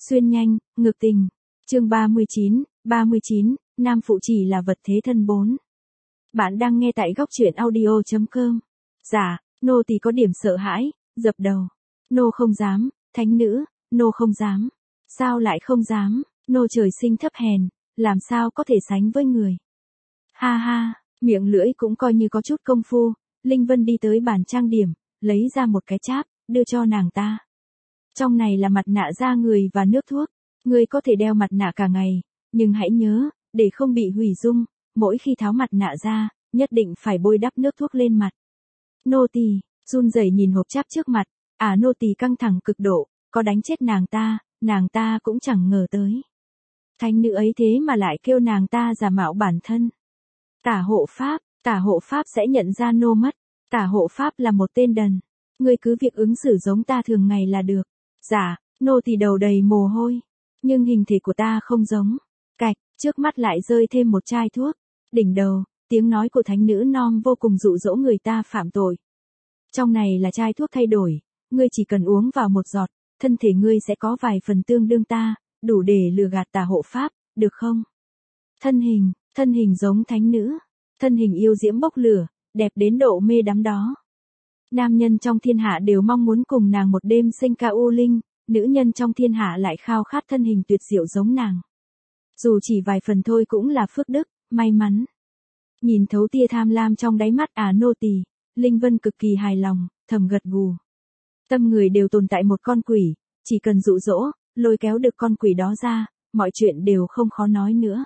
Xuyên nhanh, ngược tình. Chương 39, nam phụ chỉ là vật thế thân 4. Bạn đang nghe tại góc truyện audio.com. Dạ, nô tỳ có điểm sợ hãi, dập đầu. Nô không dám, thánh nữ, nô không dám. Sao lại không dám, nô trời sinh thấp hèn, làm sao có thể sánh với người. Ha ha, miệng lưỡi cũng coi như có chút công phu. Linh Vân đi tới bàn trang điểm, lấy ra một cái cháp, đưa cho nàng ta. Trong này là mặt nạ da người và nước thuốc. Ngươi có thể đeo mặt nạ cả ngày, nhưng hãy nhớ, để không bị hủy dung, mỗi khi tháo mặt nạ ra, nhất định phải bôi đắp nước thuốc lên mặt. Nô tỳ, run rẩy nhìn hộp cháp trước mặt, nô tỳ căng thẳng cực độ, có đánh chết nàng ta cũng chẳng ngờ tới. Thánh nữ ấy thế mà lại kêu nàng ta giả mạo bản thân. Tả hộ pháp sẽ nhận ra nô mất, tả hộ pháp là một tên đần. Ngươi cứ việc ứng xử giống ta thường ngày là được. Dạ, nô tỳ đầu đầy mồ hôi. Nhưng hình thể của ta không giống. Cạch, trước mắt lại rơi thêm một chai thuốc. Đỉnh đầu, tiếng nói của thánh nữ non vô cùng dụ dỗ người ta phạm tội. Trong này là chai thuốc thay đổi, ngươi chỉ cần uống vào một giọt, thân thể ngươi sẽ có vài phần tương đương ta, đủ để lừa gạt tà hộ pháp, được không? Thân hình giống thánh nữ, thân hình yêu diễm bốc lửa, đẹp đến độ mê đắm đó. Nam nhân trong thiên hạ đều mong muốn cùng nàng một đêm sinh ca u linh, nữ nhân trong thiên hạ lại khao khát thân hình tuyệt diệu giống nàng. Dù chỉ vài phần thôi cũng là phước đức, may mắn. Nhìn thấu tia tham lam trong đáy mắt nô tỳ, Linh Vân cực kỳ hài lòng, thầm gật gù. Tâm người đều tồn tại một con quỷ, chỉ cần dụ dỗ, lôi kéo được con quỷ đó ra, mọi chuyện đều không khó nói nữa.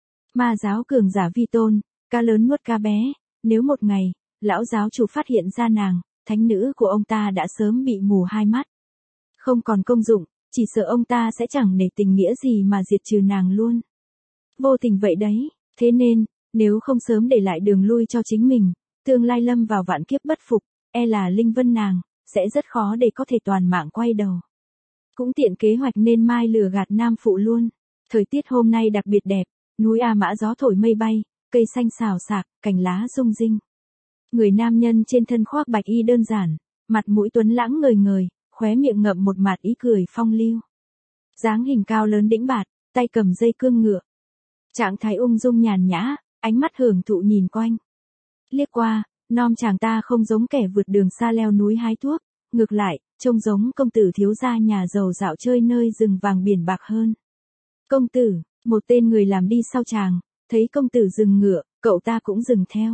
Ma giáo cường giả vi tôn, cá lớn nuốt cá bé, nếu một ngày, lão giáo chủ phát hiện ra nàng, thánh nữ của ông ta đã sớm bị mù hai mắt. Không còn công dụng, chỉ sợ ông ta sẽ chẳng nể tình nghĩa gì mà diệt trừ nàng luôn. Vô tình vậy đấy, thế nên, nếu không sớm để lại đường lui cho chính mình, tương lai lâm vào vạn kiếp bất phục, là Linh Vân nàng, sẽ rất khó để có thể toàn mạng quay đầu. Cũng tiện kế hoạch nên mai lừa gạt nam phụ luôn. Thời tiết hôm nay đặc biệt đẹp, núi A Mã gió thổi mây bay, cây xanh xào xạc, cành lá rung rinh. Người nam nhân trên thân khoác bạch y đơn giản, mặt mũi tuấn lãng ngời ngời, khóe miệng ngậm một mạt ý cười phong lưu. Dáng hình cao lớn đĩnh bạt, tay cầm dây cương ngựa. Trạng thái ung dung nhàn nhã, ánh mắt hưởng thụ nhìn quanh. Liếc qua, chàng ta không giống kẻ vượt đường xa leo núi hái thuốc, ngược lại, trông giống công tử thiếu gia nhà giàu dạo chơi nơi rừng vàng biển bạc hơn. Công tử, một tên người làm đi sau chàng, thấy công tử dừng ngựa, cậu ta cũng dừng theo.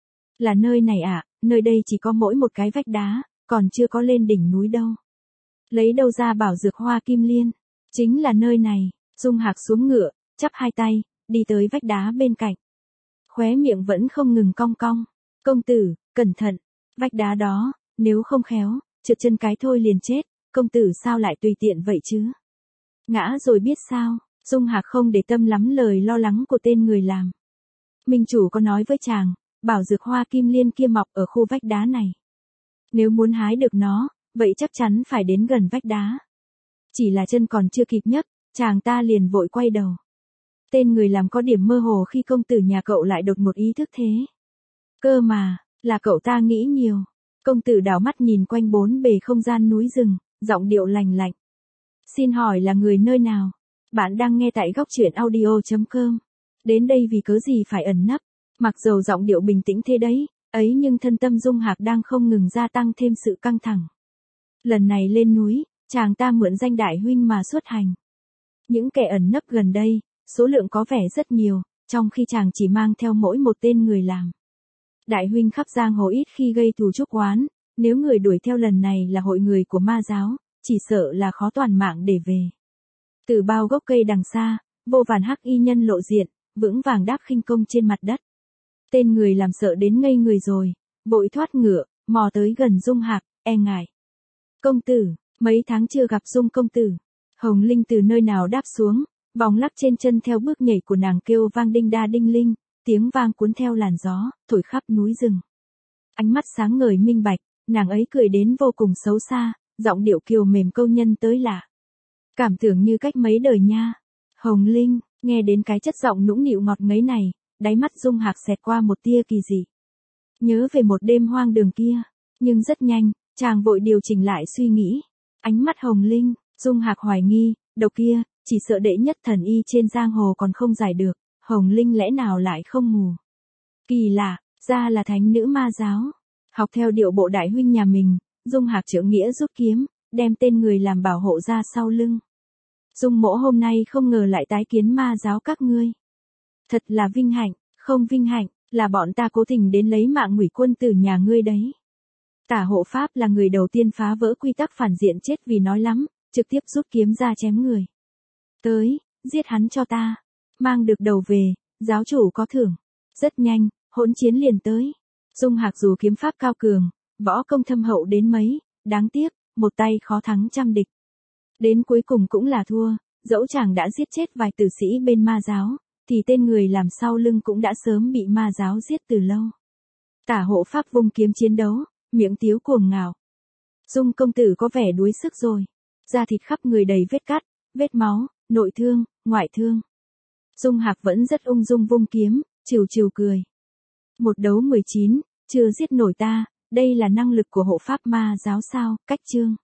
Là nơi này nơi đây chỉ có mỗi một cái vách đá, còn chưa có lên đỉnh núi đâu. Lấy đâu ra bảo dược hoa kim liên, chính là nơi này. Dung Hạc xuống ngựa, chắp hai tay, đi tới vách đá bên cạnh. Khóe miệng vẫn không ngừng cong cong. Công tử, cẩn thận, vách đá đó, nếu không khéo, trượt chân cái thôi liền chết, công tử sao lại tùy tiện vậy chứ? Ngã rồi biết sao? Dung Hạc không để tâm lắm lời lo lắng của tên người làm. Minh chủ có nói với chàng, bảo dược hoa kim liên kia mọc ở khu vách đá này. Nếu muốn hái được nó, vậy chắc chắn phải đến gần vách đá. Chỉ là chân còn chưa kịp nhấc, chàng ta liền vội quay đầu. Tên người làm có điểm mơ hồ khi công tử nhà cậu lại đột ngột ý thức thế. Cơ mà, là cậu ta nghĩ nhiều. Công tử đảo mắt nhìn quanh bốn bề không gian núi rừng, giọng điệu lành lạnh. Xin hỏi là người nơi nào? Bạn đang nghe tại góc truyện audio.com. Đến đây vì cớ gì phải ẩn nấp? Mặc dầu giọng điệu bình tĩnh thế đấy, ấy nhưng thân tâm Dung Hạc đang không ngừng gia tăng thêm sự căng thẳng. Lần này lên núi, chàng ta mượn danh đại huynh mà xuất hành. Những kẻ ẩn nấp gần đây, số lượng có vẻ rất nhiều, trong khi chàng chỉ mang theo mỗi một tên người làm. Đại huynh khắp giang hồ ít khi gây thù chuốc oán, nếu người đuổi theo lần này là hội người của ma giáo, chỉ sợ là khó toàn mạng để về. Từ bao gốc cây đằng xa, vô vàn hắc y nhân lộ diện, vững vàng đáp khinh công trên mặt đất. Tên người làm sợ đến ngây người rồi, vội thoát ngựa, mò tới gần Dung Hạc, e ngại. Công tử, mấy tháng chưa gặp Dung công tử. Hồng Linh từ nơi nào đáp xuống, vòng lắc trên chân theo bước nhảy của nàng kêu vang đinh đa đinh linh, tiếng vang cuốn theo làn gió, thổi khắp núi rừng. Ánh mắt sáng ngời minh bạch, nàng ấy cười đến vô cùng xấu xa, giọng điệu kiều mềm câu nhân tới lạ. Cảm tưởng như cách mấy đời nha. Hồng Linh, nghe đến cái chất giọng nũng nịu ngọt ngấy này, đáy mắt Dung Hạc xẹt qua một tia kỳ dị. Nhớ về một đêm hoang đường kia, nhưng rất nhanh, chàng vội điều chỉnh lại suy nghĩ. Ánh mắt Hồng Linh, Dung Hạc hoài nghi, Độc kia, chỉ sợ đệ nhất thần y trên giang hồ còn không giải được, Hồng Linh lẽ nào lại không mù. Kỳ lạ, ra là thánh nữ ma giáo. Học theo điệu bộ đại huynh nhà mình, Dung Hạc trượng nghĩa rút kiếm, đem tên người làm bảo hộ ra sau lưng. Dung mỗ hôm nay không ngờ lại tái kiến ma giáo các ngươi. Thật là vinh hạnh, không vinh hạnh, là bọn ta cố tình đến lấy mạng Ngụy quân tử nhà ngươi đấy. Tả hộ pháp là người đầu tiên phá vỡ quy tắc phản diện chết vì nói lắm, trực tiếp rút kiếm ra chém người. Tới, giết hắn cho ta. Mang được đầu về, giáo chủ có thưởng. Rất nhanh, hỗn chiến liền tới. Dung Hạc dù kiếm pháp cao cường, võ công thâm hậu đến mấy, đáng tiếc, một tay khó thắng trăm địch. Đến cuối cùng cũng là thua, dẫu chàng đã giết chết vài tử sĩ bên ma giáo, thì tên người làm sau lưng cũng đã sớm bị ma giáo giết từ lâu. Tả hộ pháp vung kiếm chiến đấu, miệng tiếu cuồng ngạo. Dung công tử có vẻ đuối sức rồi. Da thịt khắp người đầy vết cắt, vết máu, nội thương, ngoại thương. Dung Hạc vẫn rất ung dung vung kiếm, trìu trìu cười. Một đấu 19, chưa giết nổi ta, đây là năng lực của hộ pháp ma giáo sao, cách chương.